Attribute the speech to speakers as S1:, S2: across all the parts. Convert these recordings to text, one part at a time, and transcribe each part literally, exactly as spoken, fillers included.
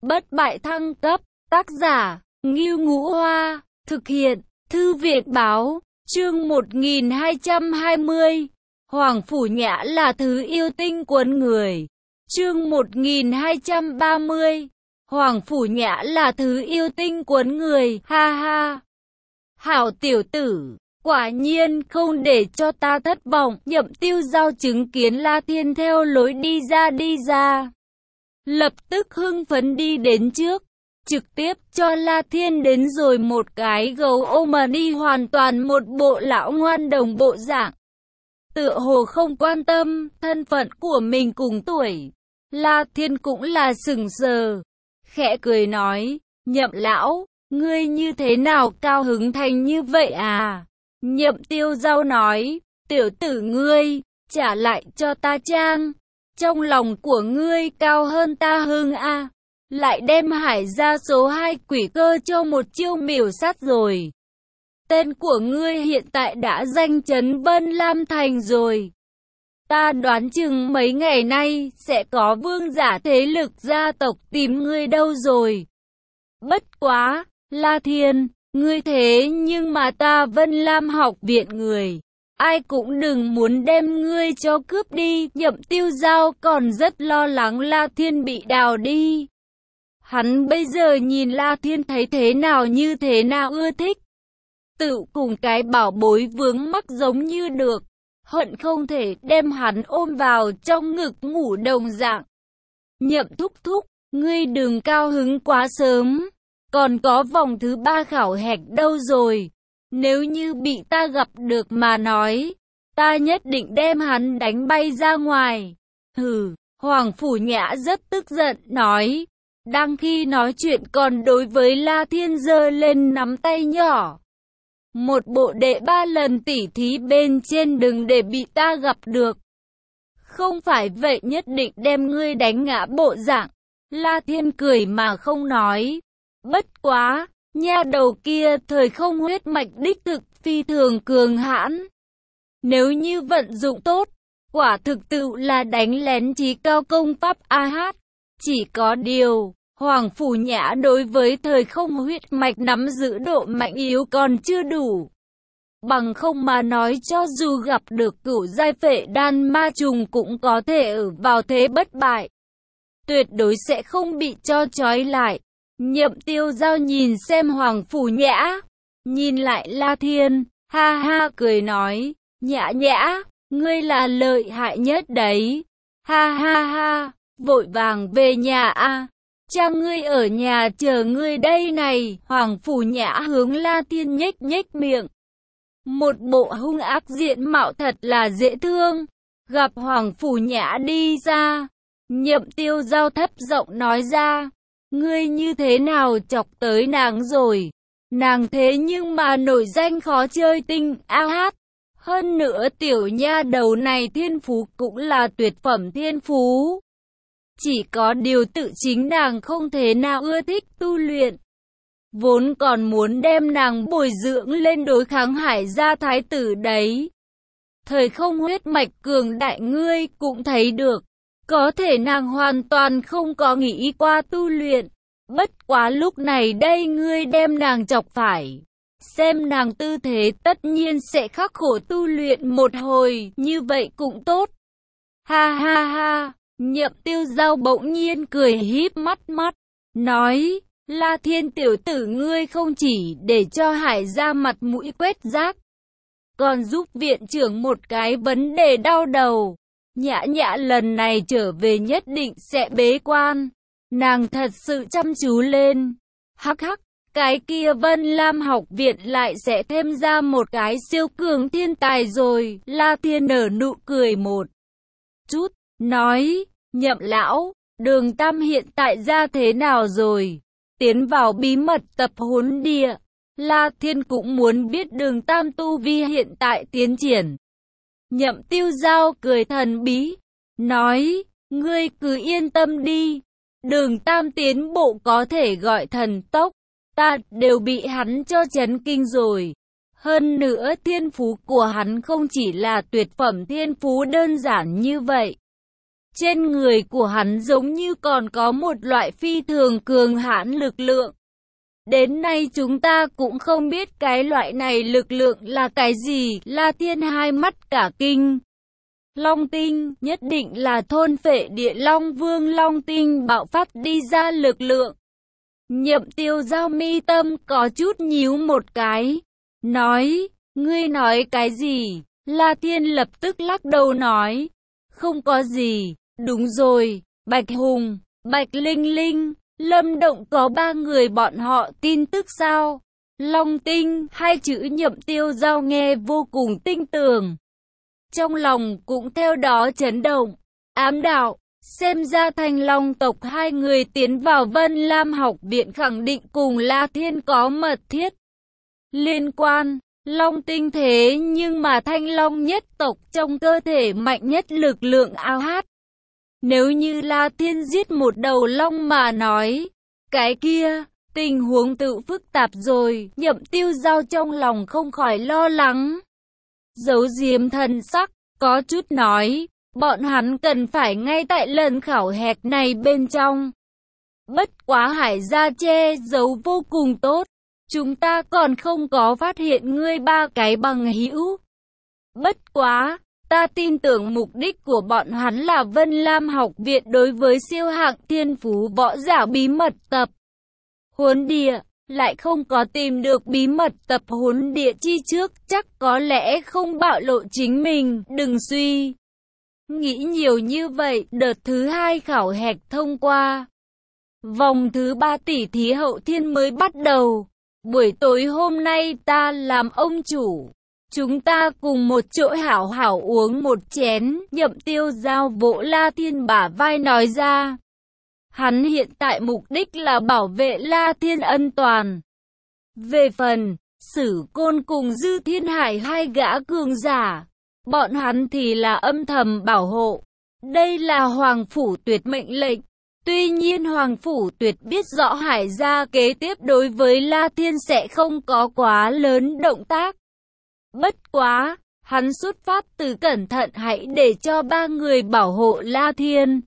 S1: bất bại thăng cấp, tác giả, Ngưu Ngũ Hoa, thực hiện, Thư viện Báo, chương một nghìn hai trăm hai mươi, Hoàng Phủ Nhã là thứ yêu tinh quấn người, chương một nghìn hai trăm ba mươi, Hoàng Phủ Nhã là thứ yêu tinh quấn người, ha ha. Hảo tiểu tử, quả nhiên không để cho ta thất vọng. Nhậm Tiêu Giao chứng kiến La Thiên theo lối đi ra đi ra, lập tức hưng phấn đi đến trước, trực tiếp cho La Thiên đến rồi một cái gấu ôm mà đi, hoàn toàn một bộ lão ngoan đồng bộ dạng, tựa hồ không quan tâm thân phận của mình cùng tuổi. La Thiên cũng là sững sờ, khẽ cười nói, Nhậm lão, ngươi như thế nào cao hứng thành như vậy à? Nhậm Tiêu Giao nói, tiểu tử ngươi, trả lại cho ta trang, trong lòng của ngươi cao hơn ta hưng a, lại đem Hải gia số hai quỷ cơ cho một chiêu miểu sát rồi. Tên của ngươi hiện tại đã danh chấn Vân Lam Thành rồi. Ta đoán chừng mấy ngày nay sẽ có vương giả thế lực gia tộc tìm ngươi đâu rồi. Bất quá, La Thiên, ngươi thế nhưng mà ta Vân Lam học viện người, ai cũng đừng muốn đem ngươi cho cướp đi. Nhậm Tiêu Giao còn rất lo lắng La Thiên bị đào đi. Hắn bây giờ nhìn La Thiên thấy thế nào như thế nào ưa thích, tự cùng cái bảo bối vướng mắc giống như được, hận không thể đem hắn ôm vào trong ngực ngủ đồng dạng. Nhậm thúc thúc, ngươi đừng cao hứng quá sớm, còn có vòng thứ ba khảo hạch đâu rồi. Nếu như bị ta gặp được mà nói, ta nhất định đem hắn đánh bay ra ngoài. Hừ, Hoàng Phủ Nhã rất tức giận nói. Đang khi nói chuyện còn đối với La Thiên giơ lên nắm tay nhỏ. Một bộ đệ ba lần tỉ thí bên trên, đừng để bị ta gặp được. Không phải vậy nhất định đem ngươi đánh ngã bộ dạng. La Thiên cười mà không nói. Bất quá, nha đầu kia thời không huyết mạch đích thực phi thường cường hãn. Nếu như vận dụng tốt, quả thực tự là đánh lén trí cao công pháp a hát. Chỉ có điều, Hoàng Phủ Nhã đối với thời không huyết mạch nắm giữ độ mạnh yếu còn chưa đủ. Bằng không mà nói, cho dù gặp được cửu giai phệ đan ma trùng cũng có thể ở vào thế bất bại, tuyệt đối sẽ không bị cho trói lại. Nhậm Tiêu Giao nhìn xem Hoàng Phủ Nhã, nhìn lại La Thiên, ha ha cười nói, Nhã Nhã, ngươi là lợi hại nhất đấy, ha ha ha, vội vàng về nhà a, à. Cha ngươi ở nhà chờ ngươi đây này. Hoàng Phủ Nhã hướng La Thiên nhếch nhếch miệng, một bộ hung ác diện mạo thật là dễ thương. Gặp Hoàng Phủ Nhã đi ra, Nhậm Tiêu Giao thấp giọng nói ra, ngươi như thế nào chọc tới nàng rồi? Nàng thế nhưng mà nổi danh khó chơi tinh a hát. Hơn nữa tiểu nha đầu này thiên phú cũng là tuyệt phẩm thiên phú. Chỉ có điều tự chính nàng không thế nào ưa thích tu luyện. Vốn còn muốn đem nàng bồi dưỡng lên đối kháng Hải gia thái tử đấy. Thời không huyết mạch cường đại ngươi cũng thấy được. Có thể nàng hoàn toàn không có nghĩ qua tu luyện. Bất quá lúc này đây ngươi đem nàng chọc phải. Xem nàng tư thế tất nhiên sẽ khắc khổ tu luyện một hồi, như vậy cũng tốt. Ha ha ha, Nhậm Tiêu Giao bỗng nhiên cười híp mắt mắt, nói, La Thiên tiểu tử ngươi không chỉ để cho Hải gia mặt mũi quét rác, còn giúp viện trưởng một cái vấn đề đau đầu. Nhã Nhã lần này trở về nhất định sẽ bế quan. Nàng thật sự chăm chú lên. Hắc hắc, cái kia Vân Lam học viện lại sẽ thêm ra một cái siêu cường thiên tài rồi. La Thiên nở nụ cười một chút, nói, Nhậm lão, Đường Tam hiện tại ra thế nào rồi? Tiến vào bí mật tập huấn địa. La Thiên cũng muốn biết Đường Tam tu vi hiện tại tiến triển. Nhậm Tiêu Giao cười thần bí, nói, ngươi cứ yên tâm đi. Đường Tam tiến bộ có thể gọi thần tốc, ta đều bị hắn cho chấn kinh rồi. Hơn nữa thiên phú của hắn không chỉ là tuyệt phẩm thiên phú đơn giản như vậy. Trên người của hắn giống như còn có một loại phi thường cường hãn lực lượng. Đến nay chúng ta cũng không biết cái loại này lực lượng là cái gì. La Thiên hai mắt cả kinh. Long tinh, nhất định là thôn phệ địa long vương long tinh bạo phát đi ra lực lượng. Nhậm Tiêu Giao mi tâm có chút nhíu một cái. Nói, ngươi nói cái gì? La Thiên lập tức lắc đầu nói. Không có gì, đúng rồi, Bạch Hùng, Bạch Linh Linh, Lâm Động có ba người bọn họ tin tức sao? Long tinh, hai chữ Nhậm Tiêu Giao nghe vô cùng tinh tường. Trong lòng cũng theo đó chấn động, ám đạo, xem ra Thanh Long tộc hai người tiến vào Vân Lam học viện khẳng định cùng La Thiên có mật thiết liên quan. Long tinh thế nhưng mà Thanh Long nhất tộc trong cơ thể mạnh nhất lực lượng ao hát. Nếu như La Thiên giết một đầu long mà nói, cái kia, tình huống tự phức tạp rồi. Nhậm Tiêu Giao trong lòng không khỏi lo lắng. Giấu diếm thần sắc, có chút nói, bọn hắn cần phải ngay tại lần khảo hạch này bên trong. Bất quá Hải gia che giấu vô cùng tốt. Chúng ta còn không có phát hiện ngươi ba cái bằng hữu. Bất quá, ta tin tưởng mục đích của bọn hắn là Vân Lam học viện đối với siêu hạng thiên phú võ giả bí mật tập huấn địa, lại không có tìm được bí mật tập huấn địa chi trước, chắc có lẽ không bạo lộ chính mình, đừng suy nghĩ nhiều như vậy. Đợt thứ hai khảo hạch thông qua, vòng thứ ba tỉ thí hậu thiên mới bắt đầu. Buổi tối hôm nay ta làm ông chủ, chúng ta cùng một chỗ hảo hảo uống một chén. Nhậm Tiêu Giao vỗ La Thiên bả vai nói ra. Hắn hiện tại mục đích là bảo vệ La Thiên an toàn. Về phần Sử Côn cùng Dư Thiên Hải hai gã cường giả, bọn hắn thì là âm thầm bảo hộ. Đây là Hoàng Phủ Tuyệt mệnh lệnh. Tuy nhiên Hoàng Phủ Tuyệt biết rõ Hải gia kế tiếp đối với La Thiên sẽ không có quá lớn động tác. Bất quá, hắn xuất phát từ cẩn thận hãy để cho ba người bảo hộ La Thiên.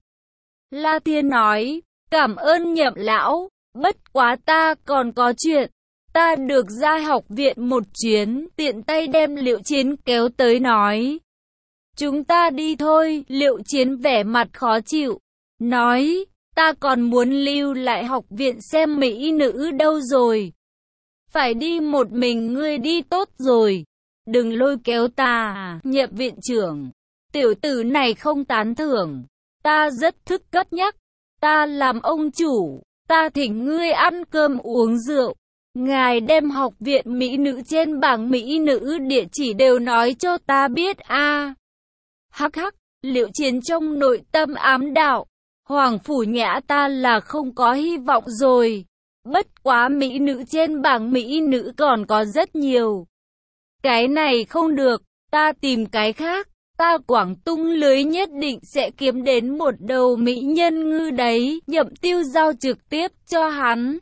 S1: La Thiên nói, cảm ơn Nhậm lão, bất quá ta còn có chuyện. Ta được ra học viện một chuyến, tiện tay đem Liệu Chiến kéo tới nói. Chúng ta đi thôi. Liệu Chiến vẻ mặt khó chịu, nói. Ta còn muốn lưu lại học viện xem mỹ nữ đâu rồi. Phải đi một mình ngươi đi tốt rồi. Đừng lôi kéo ta. Nhậm viện trưởng, tiểu tử này không tán thưởng. Ta rất thức cất nhắc. Ta làm ông chủ. Ta thỉnh ngươi ăn cơm uống rượu. Ngài đem học viện mỹ nữ trên bảng mỹ nữ địa chỉ đều nói cho ta biết a. À. Hắc hắc, Liệu Chiến trong nội tâm ám đạo. Hoàng Phủ Nhã ta là không có hy vọng rồi. Bất quá mỹ nữ trên bảng mỹ nữ còn có rất nhiều. Cái này không được, ta tìm cái khác. Ta Quảng tung lưới nhất định sẽ kiếm đến một đầu mỹ nhân ngư đấy. Nhậm Tiêu Giao trực tiếp cho hắn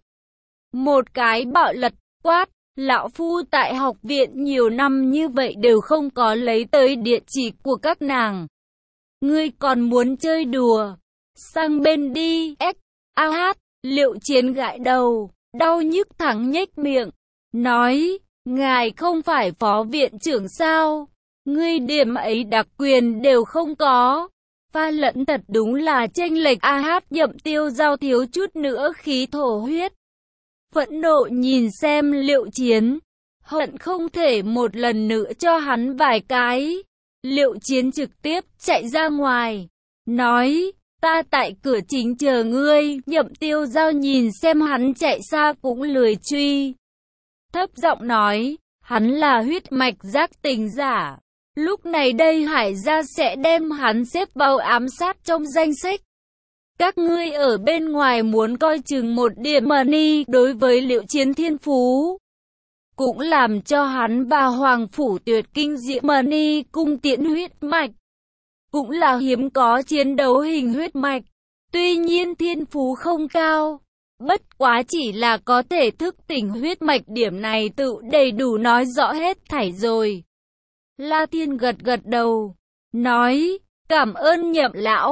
S1: một cái bạo lật, quát. Lão phu tại học viện nhiều năm như vậy đều không có lấy tới địa chỉ của các nàng. Ngươi còn muốn chơi đùa? Sang bên đi. S. A hát. Liệu Chiến gãi đầu, đau nhức thẳng nhếch miệng, nói, ngài không phải phó viện trưởng sao? Ngươi điểm ấy đặc quyền đều không có. Pha lẫn thật đúng là chênh lệch. A hát. Nhậm Tiêu Giao thiếu chút nữa khí thổ huyết. Phẫn nộ nhìn xem Liệu Chiến, hận không thể một lần nữa cho hắn vài cái. Liệu Chiến trực tiếp chạy ra ngoài, nói, ta tại cửa chính chờ ngươi. Nhậm Tiêu Giao nhìn xem hắn chạy xa cũng lười truy. Thấp giọng nói, hắn là huyết mạch giác tình giả. Lúc này đây Hải gia sẽ đem hắn xếp vào ám sát trong danh sách. Các ngươi ở bên ngoài muốn coi chừng một điểm money đối với Liệu Chiến thiên phú. Cũng làm cho hắn và Hoàng Phủ Tuyệt kinh diễm money cung tiễn huyết mạch. Cũng là hiếm có chiến đấu hình huyết mạch. Tuy nhiên thiên phú không cao. Bất quá chỉ là có thể thức tỉnh huyết mạch, điểm này tự đầy đủ nói rõ hết thảy rồi. La Thiên gật gật đầu, nói, cảm ơn Nhậm lão.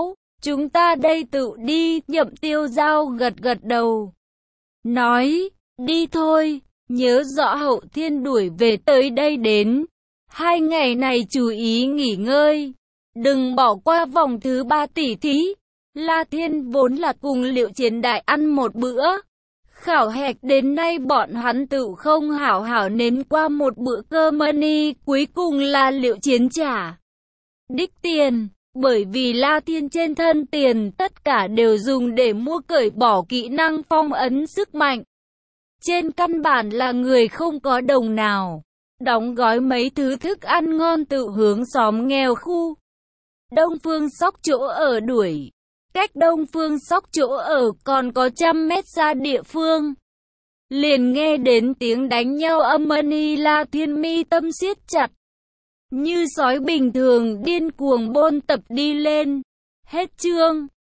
S1: Chúng ta đây tự đi, Nhậm Tiêu Giao gật gật đầu. Nói, đi thôi, nhớ rõ Hậu Thiên đuổi về tới đây đến. Hai ngày này chú ý nghỉ ngơi, đừng bỏ qua vòng thứ ba tỉ thí. La Thiên vốn là cùng Liệu Chiến Đại ăn một bữa. Khảo hạch đến nay bọn hắn tự không hảo hảo nếm qua một bữa cơm money, cuối cùng là Liệu Chiến trả đích tiền. Bởi vì La Thiên trên thân tiền tất cả đều dùng để mua cởi bỏ kỹ năng phong ấn sức mạnh. Trên căn bản là người không có đồng nào. Đóng gói mấy thứ thức ăn ngon tự hướng xóm nghèo khu Đông Phương Sóc chỗ ở đuổi. Cách Đông Phương Sóc chỗ ở còn có trăm mét xa địa phương. Liền nghe đến tiếng đánh nhau âm ầm, La Thiên mi tâm siết chặt. Như sói bình thường điên cuồng bôn tập đi lên. Hết chương.